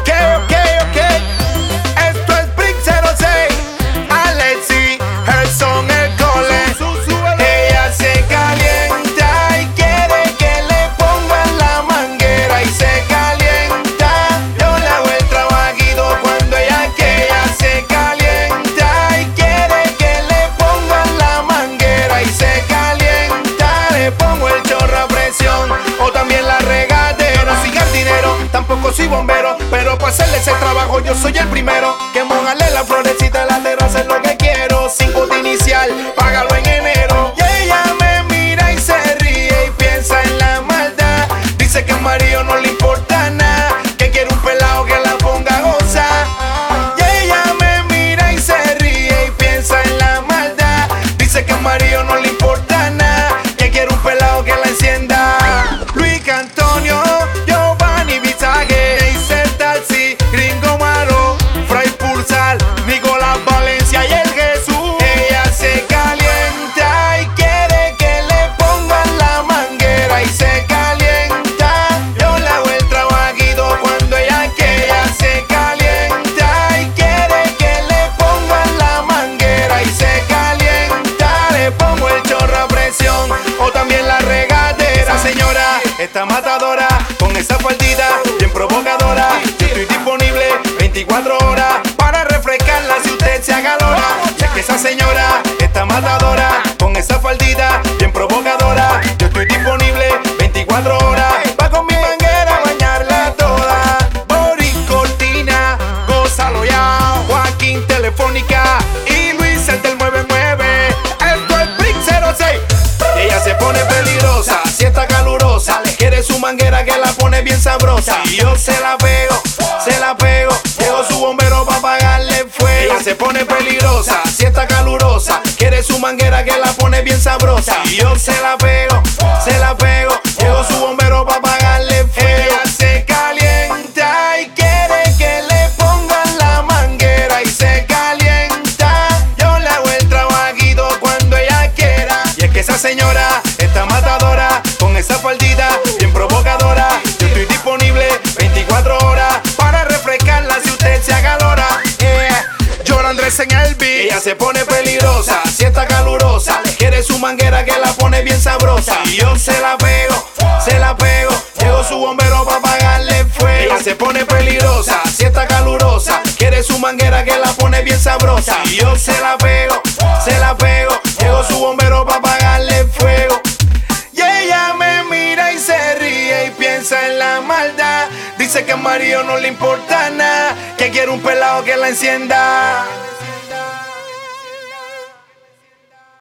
ok. Esto es Brick 06, Alexi, Gerson, el cole. Ella se calienta y quiere que le pongan la manguera y se calienta. Yo le hago el trabajito cuando ella se calienta y quiere que le pongan la manguera y se calienta. Le pongo el chorro a presión o también la regadera. No soy jardinero, tampoco soy bombero, pero para hacerle ese trabajo yo soy el primero. Que mojarle la florecita de la terraza es lo que quiero. 5 de inicial, págalo en enero. Y ella me mira y se ríe y piensa en la maldad. Dice que a Mario no le importa nada, que quiere un pelado que la ponga a gozar. Y ella me mira y se ríe y piensa en la maldad. Dice que a Mario no le importa nada, que quiere un pelado que la encienda. Luis Antonio, Giovanni Vizague, Neisser Taxi, Gringo Malo, Fray Pulsar, Nicolás Valencia y el Jesús. Ella se calienta y quiere que le pongan la manguera y se calienta. Yo le hago el trabajito cuando ella se calienta y quiere que le pongan la manguera y se calienta. Le pongo el chorro a presión o también la regadera. Señora, está matadora con esa faldita bien provocadora. Yo estoy disponible 24 horas para refrescarla si usted se acalora. Ya que esa señora está matadora con esa faldita bien provocadora. Yo estoy disponible 24 horas para con mi manguera bañarla toda. Boris Cortina, gózalo ya. Joaquín Telefónica y Luis el del 99. Esto es Brick 06. Ella se pone peligrosa, si está calurosa, quiere su manguera que la pone bien sabrosa. Y yo se la pego, llegó su bombero para apagarle fuego. Ella se pone peligrosa, si está calurosa, quiere su manguera que la pone bien sabrosa. Y yo se la pego, llegó su bombero para apagarle fuego. Ella se calienta y quiere que le pongan la manguera y se calienta. Yo le hago el trabajito cuando ella quiera. Y es que esa señora está matadora con esa faldita bien provocadora. Yo estoy disponible 24 horas para refrescarla si usted se acalora. Llora Andrés en el beat. Ella se pone peligrosa, si está calurosa, quiere su manguera que la pone bien sabrosa. Y yo se la pego, llegó su bombero para apagarle fuego. Ella se pone peligrosa, si está calurosa, quiere su manguera que la pone bien sabrosa. Y yo se la pego, llegó su bombero para apagarle fuego. Y ella me mira y se ríe y piensa en la maldad. Dice que a Mario no le importa nada, que quiere un pelado que la encienda.